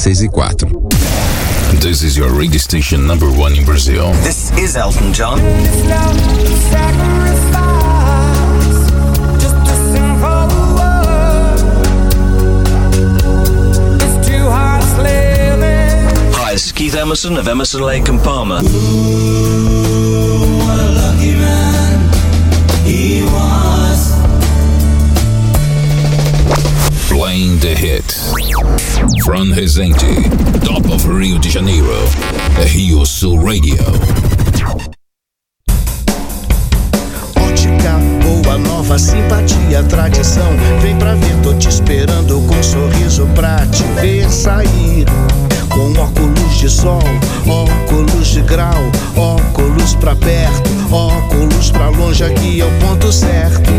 6:04. This is your radio station number 1 in Brazil. This is Elton John. Hi, this is Keith Emerson of Emerson, Lake and Palmer. Ooh, what a lucky man he was. Playing the hits from Resende, top of Rio de Janeiro, Rio Sul Radio. Ótica, boa nova, simpatia, tradição. Vem pra ver, tô te esperando com um sorriso pra te ver sair. Com óculos de sol, óculos de grau, óculos pra perto, óculos pra longe, aqui é o ponto certo.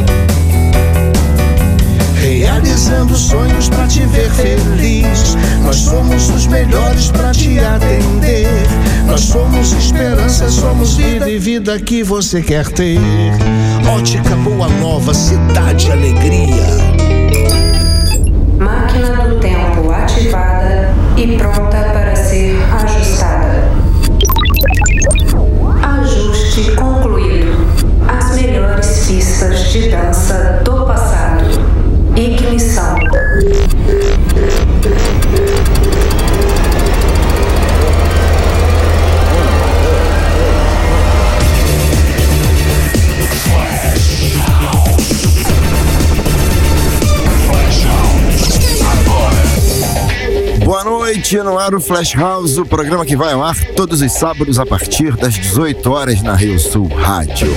Realizando sonhos pra te ver feliz. Nós somos os melhores pra te atender. Nós somos esperança, somos vida e vida que você quer ter. Ótica Boa Nova, cidade alegria. Máquina do tempo ativada e pronta para ser ajustada. Ajuste concluído. As melhores pistas de dança do passado. Ignição. Boa noite, no ar o Flash House, o programa que vai ao ar todos os sábados a partir das 18 horas na Rio Sul Rádio.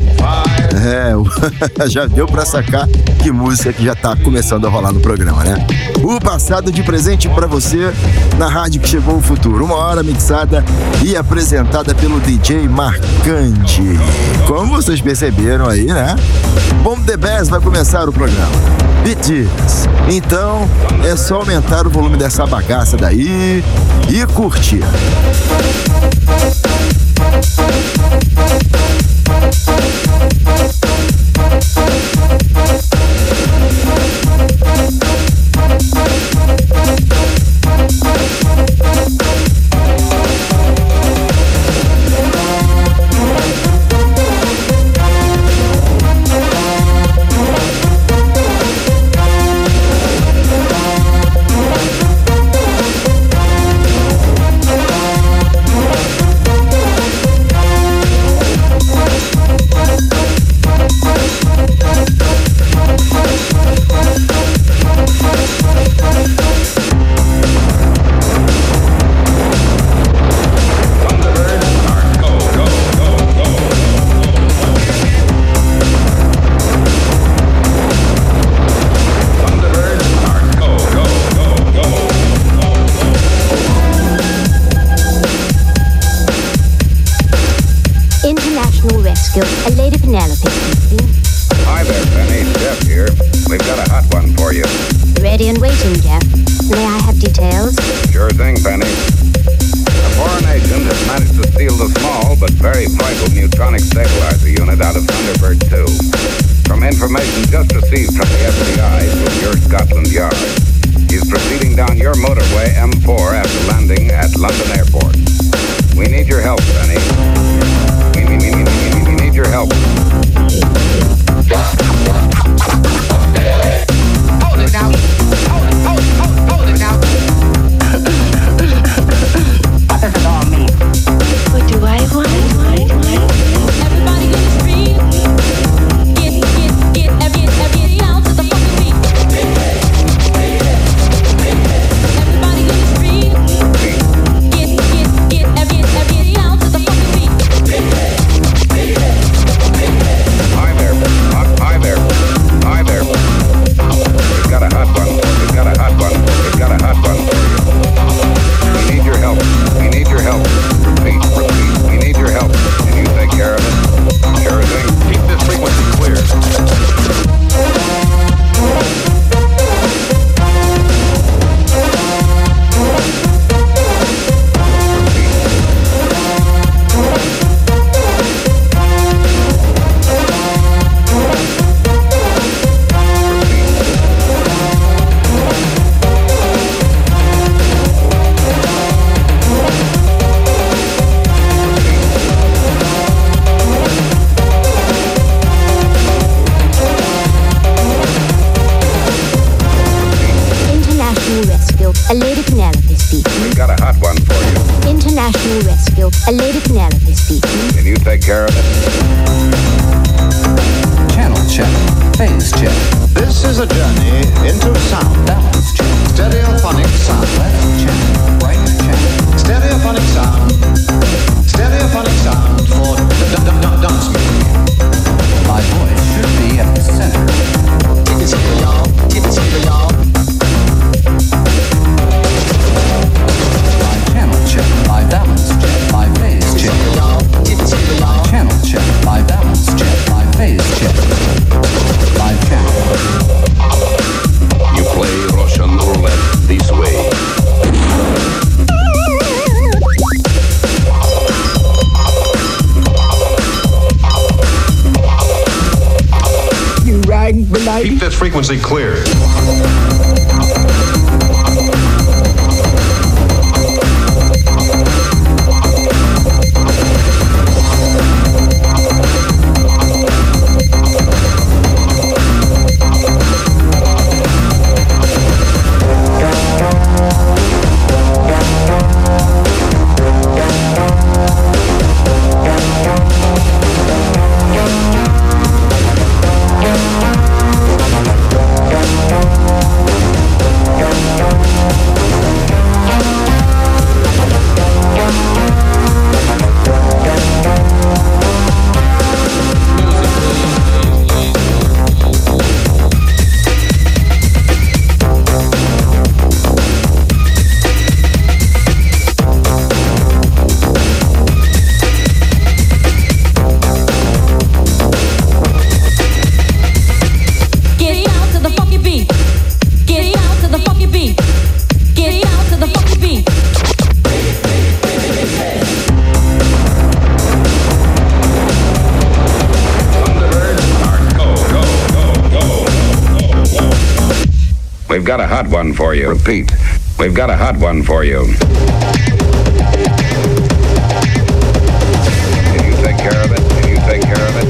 Já deu pra sacar que música que já tá começando a rolar no programa, né? O passado de presente pra você na rádio que chegou o futuro. 1 hora mixada e apresentada pelo DJ Marcante. Como vocês perceberam aí, né? Bomb the Bass vai começar o programa. Beats. Então é só aumentar o volume dessa bagaça daí e curtir. A Lady Penelope. Hi there, Penny. Jeff here. We've got a hot one for you. Ready and waiting, Jeff. May I have details? Sure thing, Penny. A foreign agent has managed to steal the small but very vital neutronic stabilizer unit out of Thunderbird 2. From information just received from the FBI from your Scotland Yard, he's proceeding down your motorway M4 after landing at London Airport. We need your help, Penny. We need your help. Hold it now. Hold it now. What does it all mean? What do I want? Everybody in the street. Get down to the fucking beat. Everybody in the street. Get down to the fucking beat. Penelope speaking. Can you take care of it? Channel check. Phase check. This is a journey into sound. Balance check. Stereophonic sound. Left check. Right check. Stereophonic sound. Stereophonic sound for dance music. My voice should be at the center. Keep it simple, y'all. Keep it simple, y'all. My channel check. My balance check. My phase check. My channel check. My balance check. My phase check. My channel. You play Russian roulette this way. Keep this frequency clear. We've got a hot one for you. Repeat. We've got a hot one for you. Can you take care of it? Can you take care of it?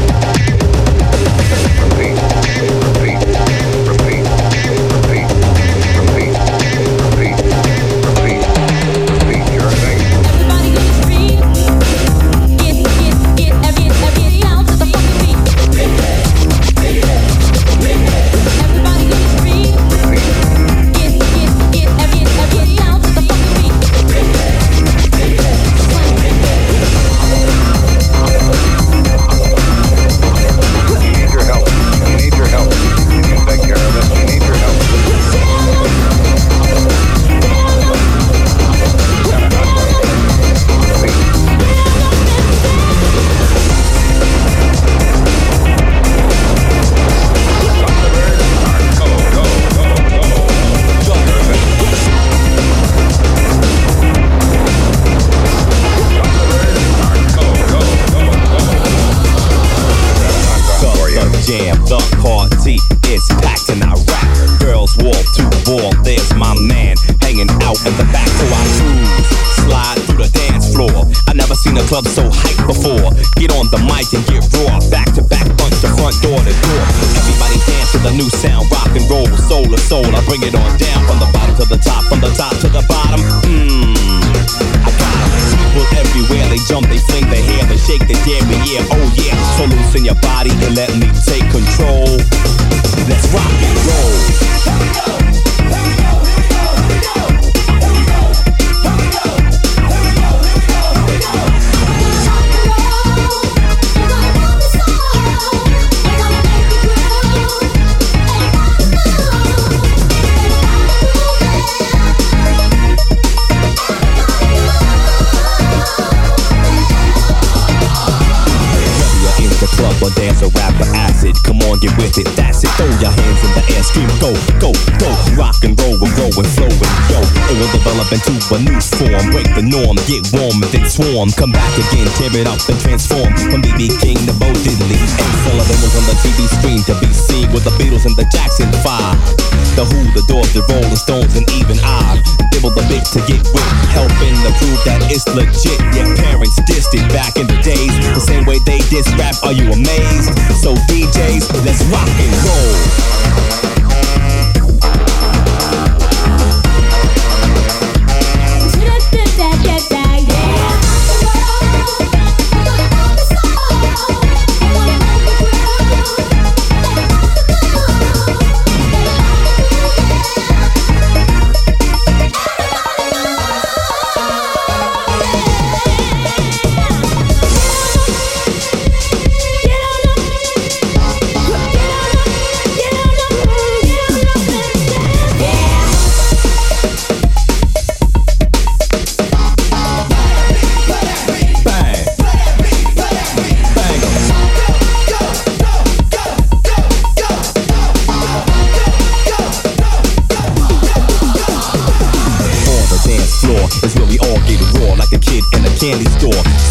Repeat. Repeat. Repeat. Repeat. Repeat. Repeat. Repeat. Repeat your thing. Everybody get free. Get down to the fucking beat. Everybody get free. Get down to the fucking beat. jam, the party is packed and I rap. Girls wall to wall, there's my man hanging out in the back. So I cruise, slide through the dance floor. I never seen a club so hyped before. Get on the mic and get raw, back to back, punch the front door to door. Everybody dance to the new sound, rock and roll, soul to soul. I bring it on down from the bottom to the top, from the top to the bottom. I got 'em. People everywhere, they jump, they fling their hair, they shake their dairy, yeah, oh yeah. So loosen your body and let me take control. Let's rock and roll. Club or dance or rap or acid. Come on, get with it, that's it. Throw your hands in the air, scream go, go, go. Rock and roll, we're growing, flowing, yo. It will develop into a new form. Break the norm, get warm and then swarm. Come back again, tear it up and transform. From B.B. King to Bo Diddley. Ed Sullivan was on the TV screen to be seen with the Beatles and the Jackson 5. The Who, the Doors, the Rolling Stones, and even I dibble the bit to get with, helping to prove that it's legit. Yeah, parents dissed it back in the days, the same way they diss rap. Are you amazed? So DJs, let's rock and roll.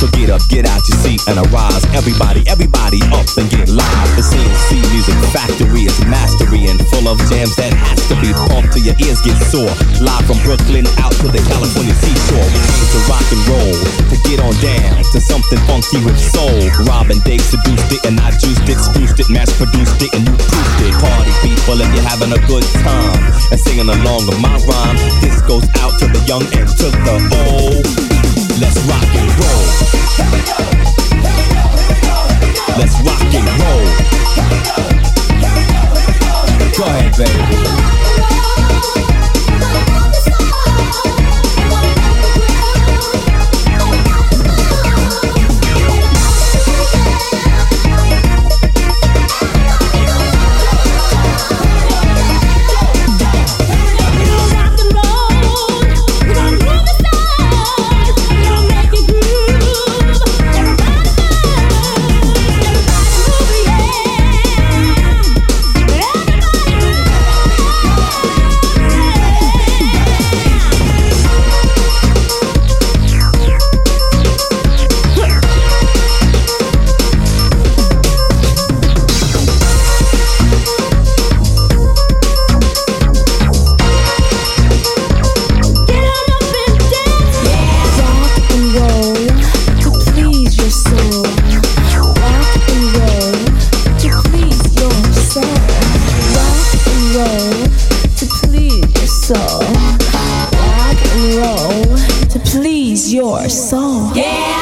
So get up, get out your seat and arise. Everybody up and get live. The CNC Music Factory is mastery and full of jams that has to be pumped till your ears get sore. Live from Brooklyn out to the California seashore. We came to rock and roll, to get on down to something funky with soul. Rob and Dave seduced it and I juiced it, spruced it, mass produced it and you proofed it. Party people if you're having a good time and singing along with my rhyme. This goes out to the young and to the old. Let's rock and roll. Let's rock and roll. Go ahead, baby. Your soul. Yeah.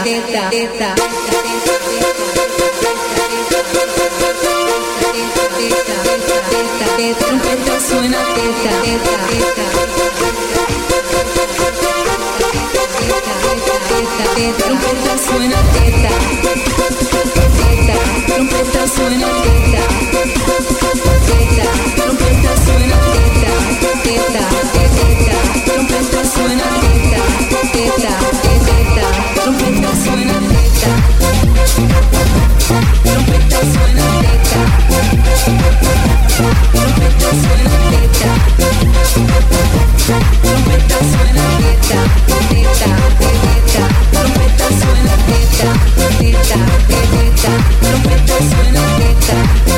Trompeta suena teta, trompeta suena teta, trompeta suena teta, trompeta suena teta, trompeta suena teta, trompeta suena teta, trompeta suena teta. Trompeta suena teta, trompeta suena teta, trompeta suena teta, trompeta suena teta,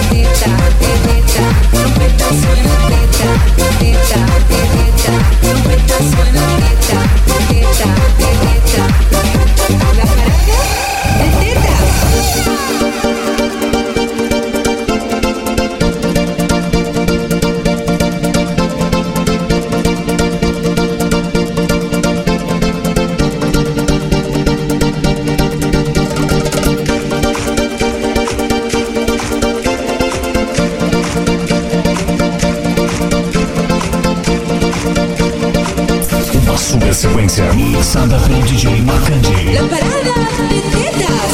trompeta suena teta, trompeta suena teta, la parada de tetas. Sua sequência mixada pelo DJ Macandi. La parada de tetas.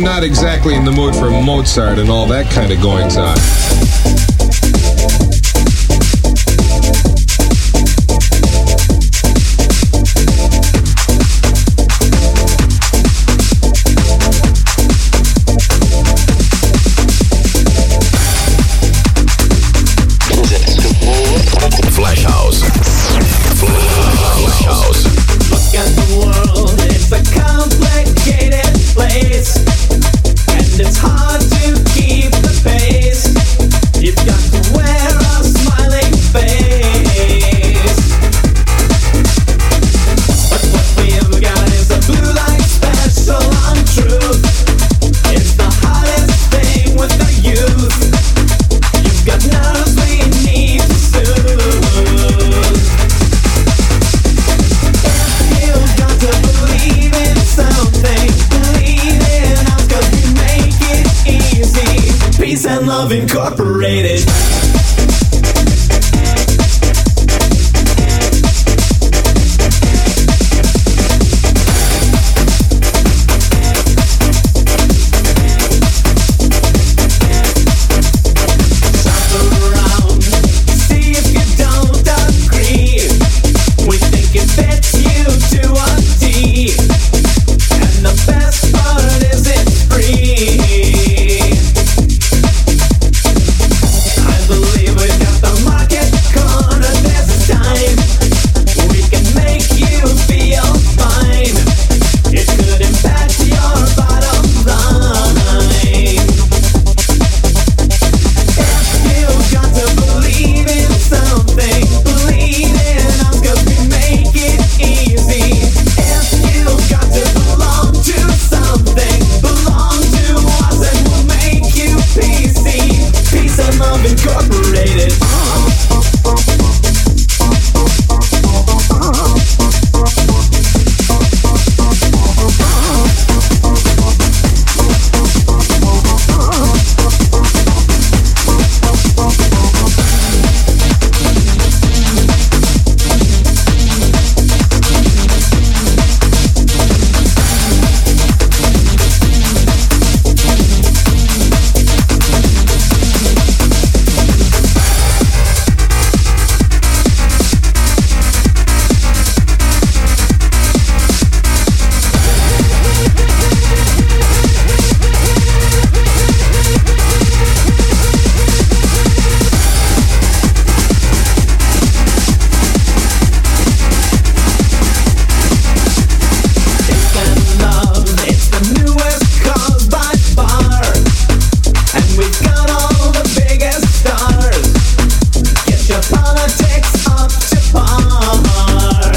not exactly in the mood for Mozart and all that kind of goings on. Flash House. Flash House. Look at the world, it's a complicated place, and it's hard to keep the pace. You've got to wear a smiling face, but what we've got is a blue light special on truth. It's the hottest thing with the youth. You've got nerves we need to soothe. You've got to believe in something, believe in us, 'cause we make it easy. Peace and Love Incorporated. See if you don't agree. We think it fits you to a T, and the best part is it's free. I believe we've got the market cornered this time. We can make you feel fine. It could impact your bottom line. You've got to believe in something, believe in us, 'cause we make it easy. If you've got to belong to something, belong to us, and we'll make you PC. Peace and Love Incorporated. It's the newest cause by far, and we've got all the biggest stars. Get your politics up to par.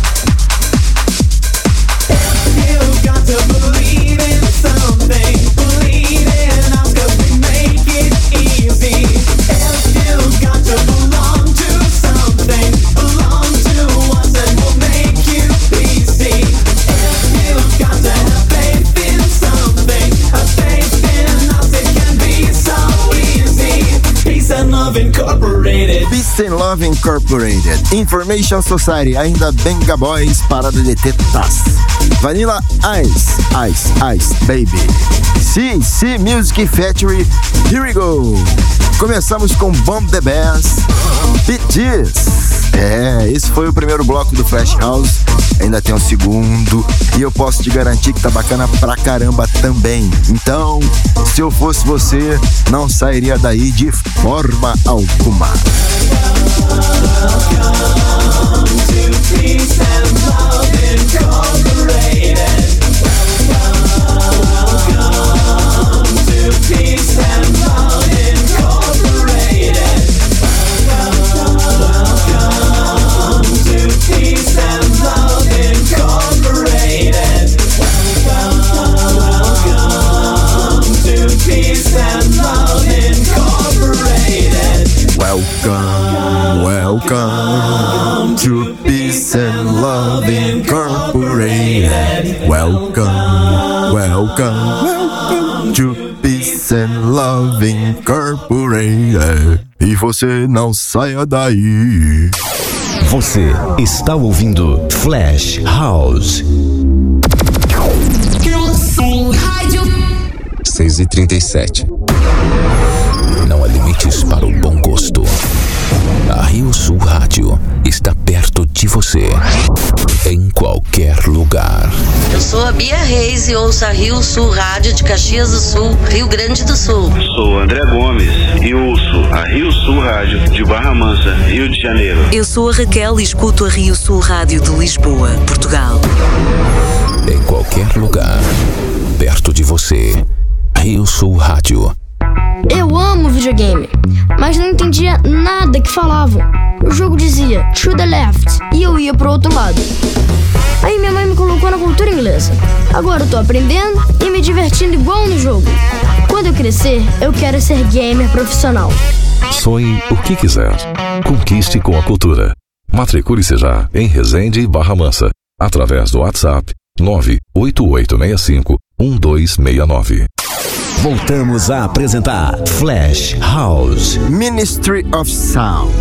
You've got to believe in something, believe in us, 'cause we make it easy. If you've got to belong to something, belong to us, and we'll make you PC. If you've got to have faith in something, have faith in us, it can be so easy. Peace and Love Incorporated. Peace and Love Incorporated. Information Society, ainda Benga Boys, parada de tetas. Vanilla Ice, Ice, Ice, Baby. CC Music Factory, here we go. Começamos com Bomb the Bass, Bitches. Esse foi o primeiro bloco do Flash House. Ainda tem um segundo e eu posso te garantir que tá bacana pra caramba também. Então, se eu fosse você, não sairia daí de forma alguma. Welcome to Peace and Love Incorporated. Welcome to Peace and Love Incorporated. Welcome to Peace and Love Incorporated. Welcome to Peace and Love Incorporated. Welcome to Peace and Love Incorporated. Welcome to Peace and Love Incorporated. E você não saia daí. Você está ouvindo Flash House. Rádio 6h37. Não há limites para o bom gosto. A Rio Sul Rádio está perto de você, em qualquer lugar. Eu sou a Bia Reis e ouço a Rio Sul Rádio de Caxias do Sul, Rio Grande do Sul. Sou André Gomes e ouço a Rio Sul Rádio de Barra Mansa, Rio de Janeiro. Eu sou a Raquel e escuto a Rio Sul Rádio de Lisboa, Portugal. Em qualquer lugar, perto de você, Rio Sul Rádio. Eu amo videogame, mas não entendia nada que falavam. O jogo dizia to the left e eu ia pro outro lado. Aí minha mãe me colocou na cultura inglesa. Agora eu tô aprendendo e me divertindo igual no jogo. Quando eu crescer, eu quero ser gamer profissional. Sonhe o que quiser. Conquiste com a cultura. Matricule-se já em Resende e Barra Mansa, através do WhatsApp 98865-1269. Voltamos a apresentar Flash House Ministry of Sound.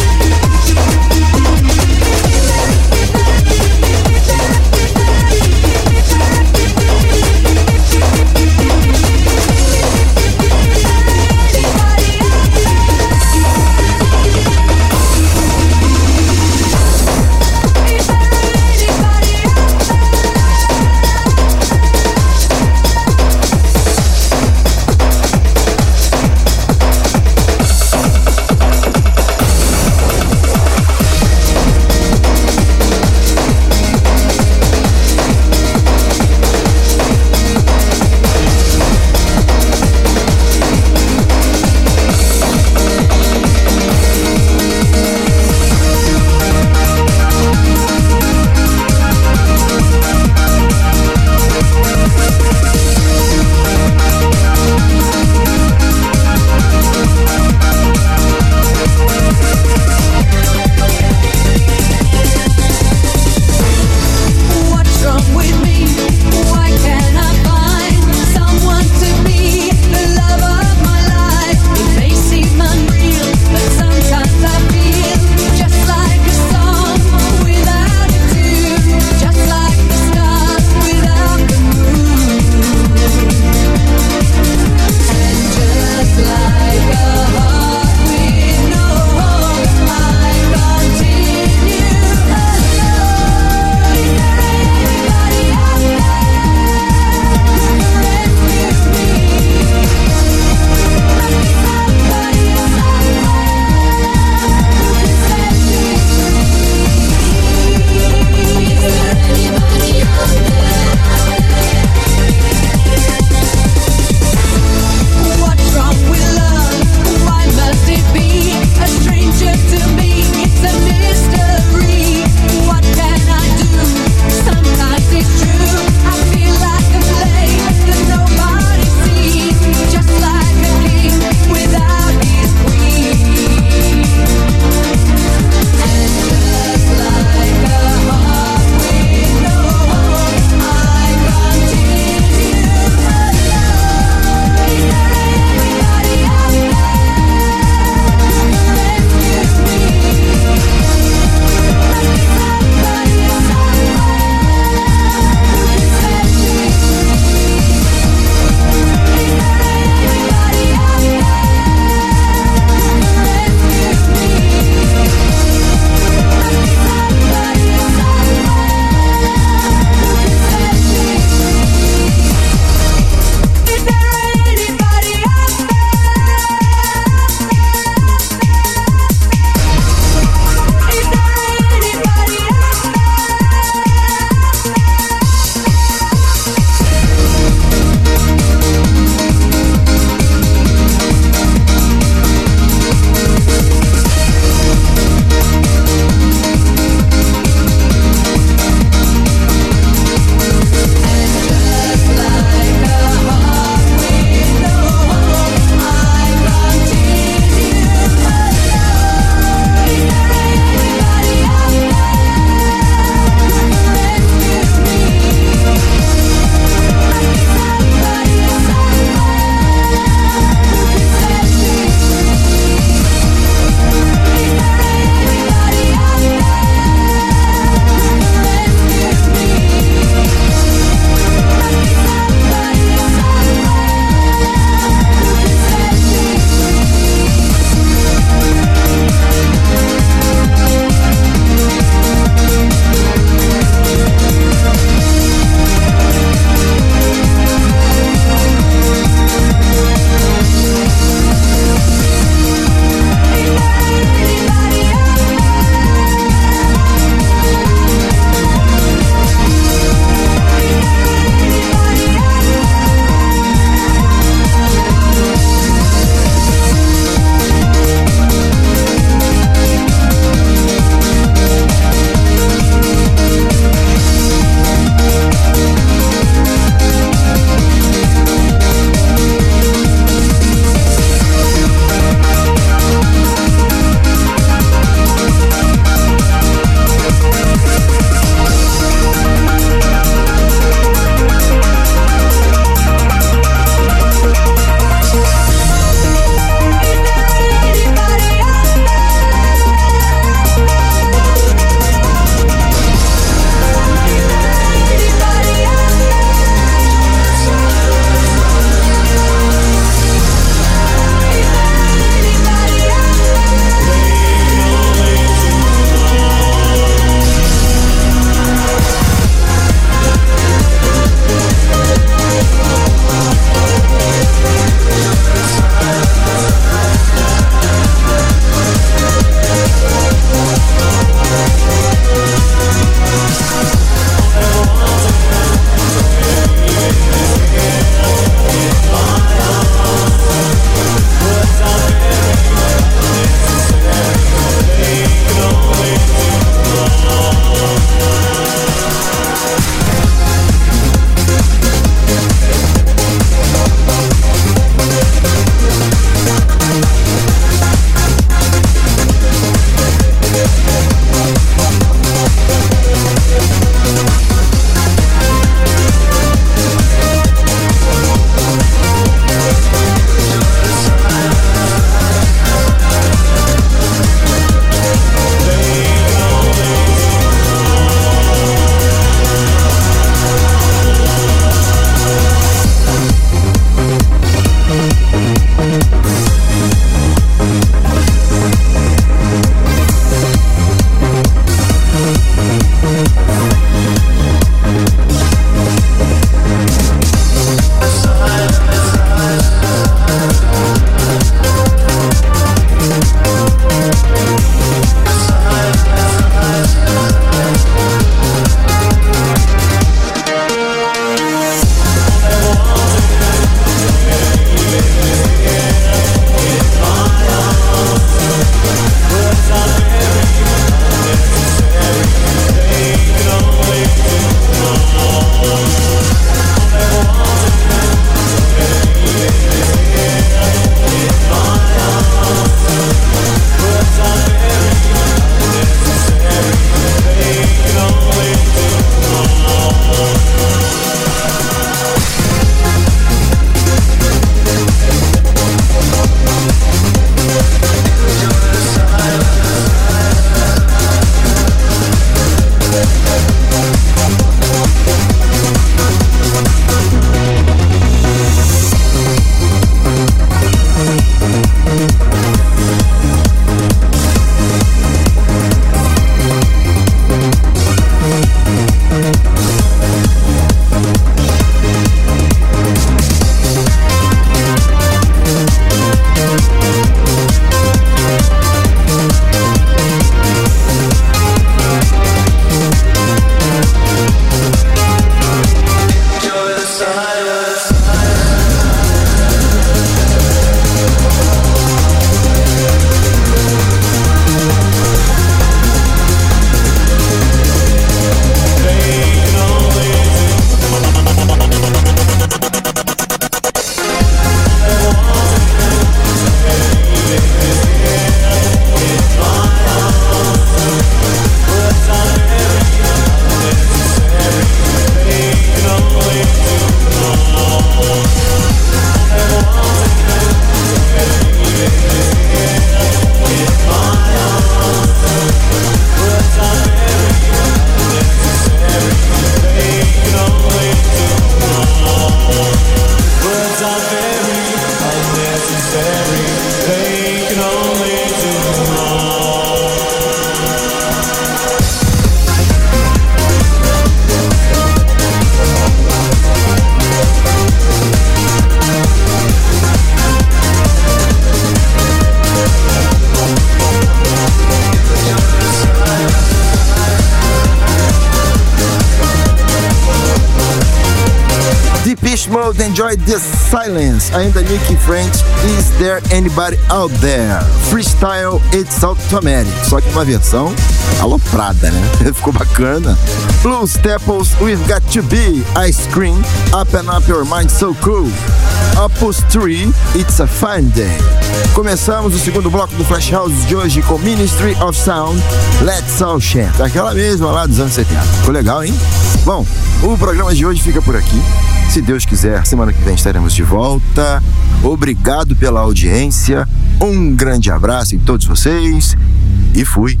Depeche Mode, Enjoy the Silence. Ainda Nicky French, Is There Anybody Out There? Freestyle, It's Automatic. Só que uma versão aloprada, né? Ficou bacana. Blue Staples, We've Got to Be. Ice Cream, Up and Up Your Mind So Cool. Opus 3, It's a Fine Day. Começamos o segundo bloco do Flash House de hoje com Ministry of Sound, Let's All Chant. Aquela mesma lá dos anos 70. Ficou legal, hein? Bom, o programa de hoje fica por aqui. Se Deus quiser, semana que vem estaremos de volta. Obrigado pela audiência. Um grande abraço em todos vocês. E fui.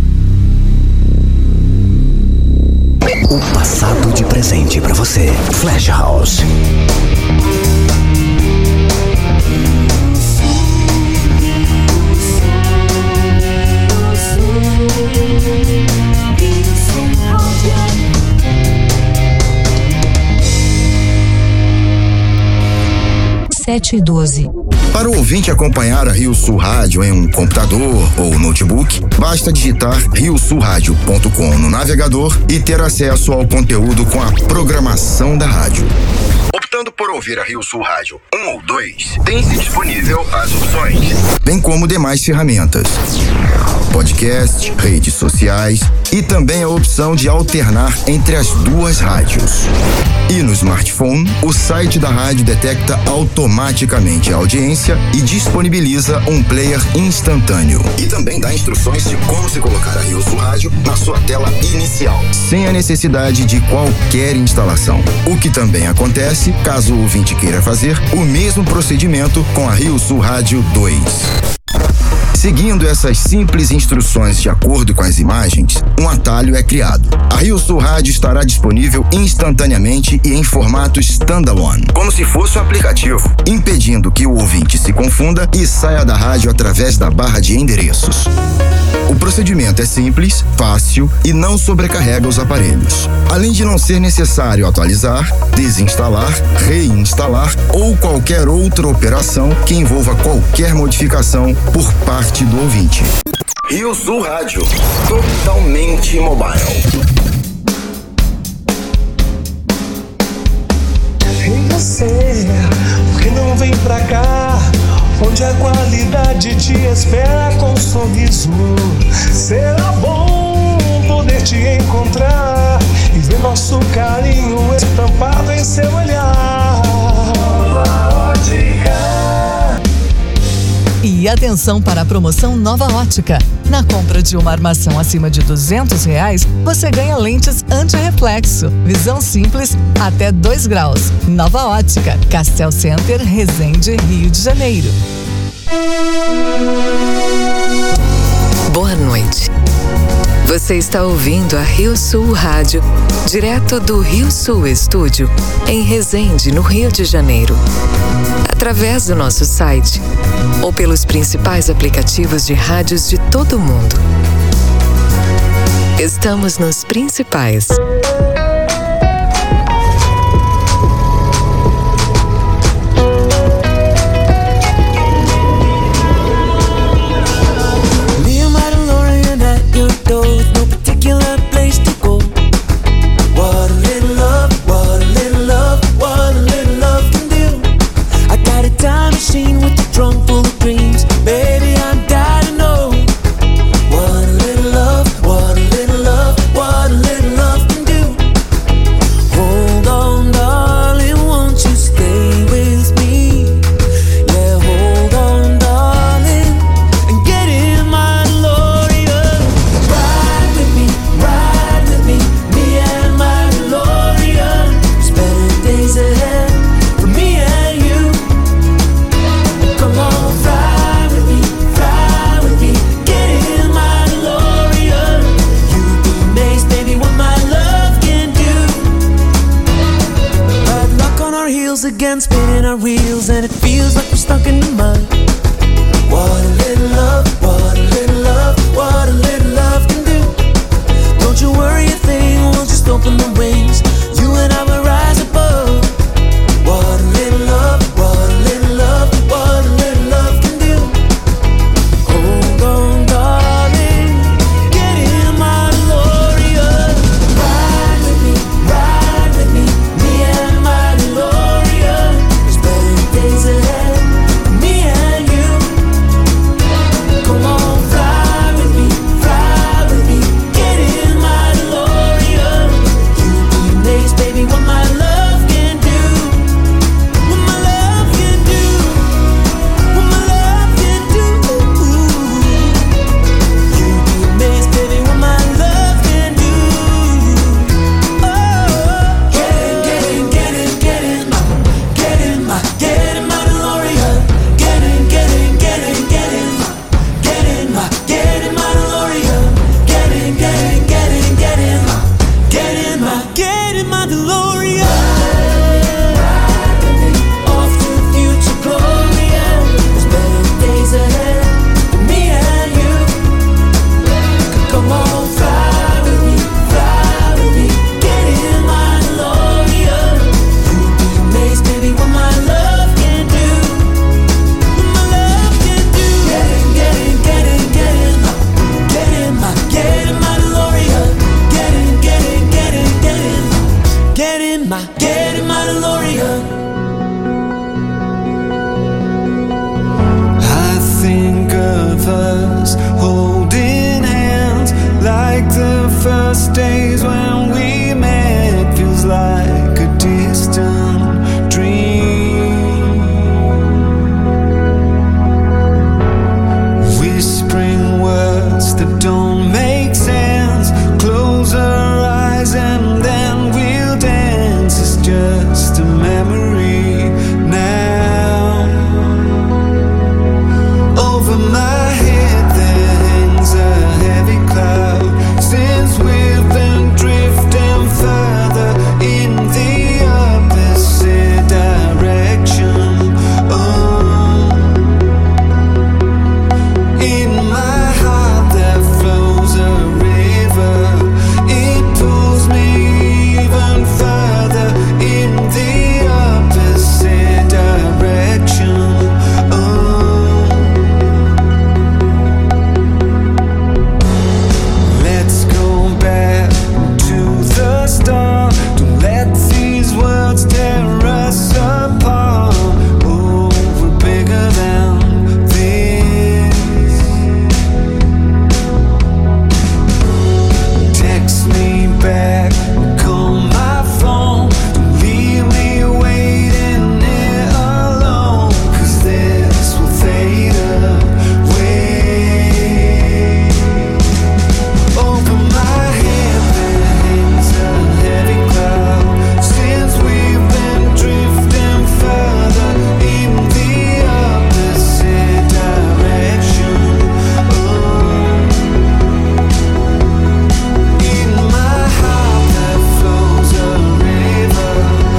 O passado de presente pra você. Flash House. Sete e 12. Para o ouvinte acompanhar a Rio Sul Rádio em um computador ou notebook, basta digitar riosulradio.com no navegador e ter acesso ao conteúdo com a programação da rádio. Optando por ouvir a Rio Sul Rádio 1 ou 2, tem-se disponível as opções, bem como demais ferramentas. Podcast, redes sociais e também a opção de alternar entre as duas rádios. E no smartphone, o site da rádio detecta automaticamente a audiência e disponibiliza um player instantâneo. E também dá instruções de como se colocar a Rio Sul Rádio na sua tela inicial, sem a necessidade de qualquer instalação. O que também acontece caso o ouvinte queira fazer o mesmo procedimento com a Rio Sul Rádio 2. Seguindo essas simples instruções de acordo com as imagens, um atalho é criado. A Rio Sul Rádio estará disponível instantaneamente e em formato standalone, como se fosse um aplicativo, impedindo que o ouvinte se confunda e saia da rádio através da barra de endereços. O procedimento é simples, fácil e não sobrecarrega os aparelhos. Além de não ser necessário atualizar, desinstalar, reinstalar ou qualquer outra operação que envolva qualquer modificação por parte do ouvinte. Rio Sul Rádio, totalmente mobile. E você, por que não vem pra cá? Onde a qualidade te espera com um sorriso. Será bom poder te encontrar e ver nosso carinho estampado em seu olhar. Nova Ótica. E atenção para a promoção Nova Ótica. Na compra de uma armação acima de R$200, você ganha lentes anti-reflexo. Visão simples até 2 graus. Nova Ótica, Castel Center, Resende, Rio de Janeiro. Boa noite. Você está ouvindo a Rio Sul Rádio, direto do Rio Sul Estúdio, em Resende, no Rio de Janeiro. Através do nosso site ou pelos principais aplicativos de rádios de todo o mundo. Estamos nos principais. Again, spinning our wheels, and it feels like we're stuck in the mud. What a little